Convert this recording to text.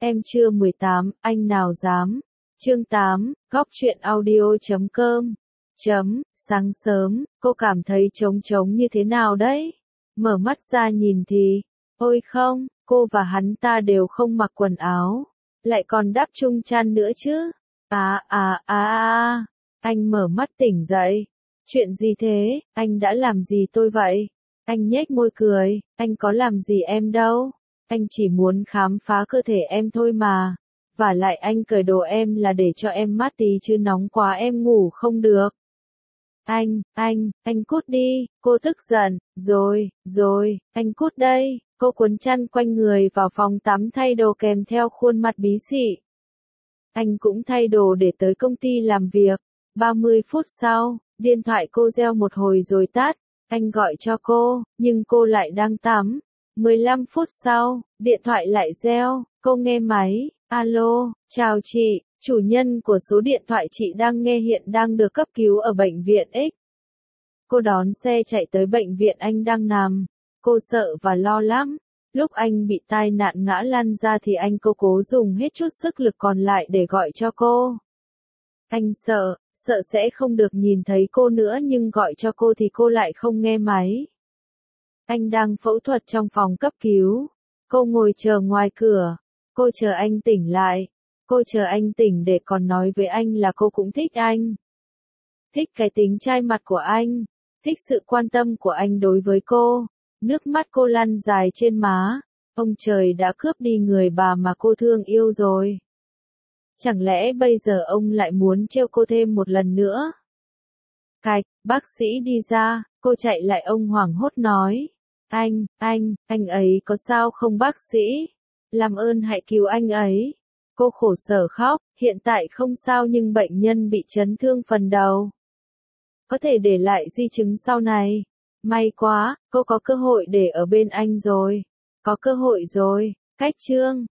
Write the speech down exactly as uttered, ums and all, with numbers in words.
Em chưa mười tám, anh nào dám. Chương tám, góc truyện audio chấm com. Chấm, sáng sớm, cô cảm thấy trống trống như thế nào đấy? Mở mắt ra nhìn thì, ôi không, cô và hắn ta đều không mặc quần áo, lại còn đắp chung chăn nữa chứ. À à à à, anh mở mắt tỉnh dậy. Chuyện gì thế, anh đã làm gì tôi vậy? Anh nhếch môi cười, anh có làm gì em đâu. Anh chỉ muốn khám phá cơ thể em thôi mà. Vả lại anh cởi đồ em là để cho em mát tí chứ nóng quá em ngủ không được. Anh, anh, anh cút đi, cô tức giận, rồi, rồi, anh cút đây, cô cuốn chăn quanh người vào phòng tắm thay đồ kèm theo khuôn mặt bí xị. Anh cũng thay đồ để tới công ty làm việc. ba mươi phút sau, điện thoại cô reo một hồi rồi tắt, anh gọi cho cô, nhưng cô lại đang tắm. mười lăm phút sau, điện thoại lại reo, cô nghe máy, alo, chào chị, chủ nhân của số điện thoại chị đang nghe hiện đang được cấp cứu ở bệnh viện X. Cô đón xe chạy tới bệnh viện anh đang nằm, cô sợ và lo lắm. Lúc anh bị tai nạn ngã lăn ra thì anh cô cố dùng hết chút sức lực còn lại để gọi cho cô. Anh sợ, sợ sẽ không được nhìn thấy cô nữa nhưng gọi cho cô thì cô lại không nghe máy. Anh đang phẫu thuật trong phòng cấp cứu. Cô ngồi chờ ngoài cửa. Cô chờ anh tỉnh lại. Cô chờ anh tỉnh để còn nói với anh là cô cũng thích anh. Thích cái tính trai mặt của anh. Thích sự quan tâm của anh đối với cô. Nước mắt cô lăn dài trên má. Ông trời đã cướp đi người bà mà cô thương yêu rồi. Chẳng lẽ bây giờ ông lại muốn trêu cô thêm một lần nữa? Cạch, bác sĩ đi ra, cô chạy lại ông hoảng hốt nói. Anh, anh, anh ấy có sao không bác sĩ? Làm ơn hãy cứu anh ấy. Cô khổ sở khóc, hiện tại không sao nhưng bệnh nhân bị chấn thương phần đầu. Có thể để lại di chứng sau này. May quá, cô có cơ hội để ở bên anh rồi. Có cơ hội rồi. Cách chương.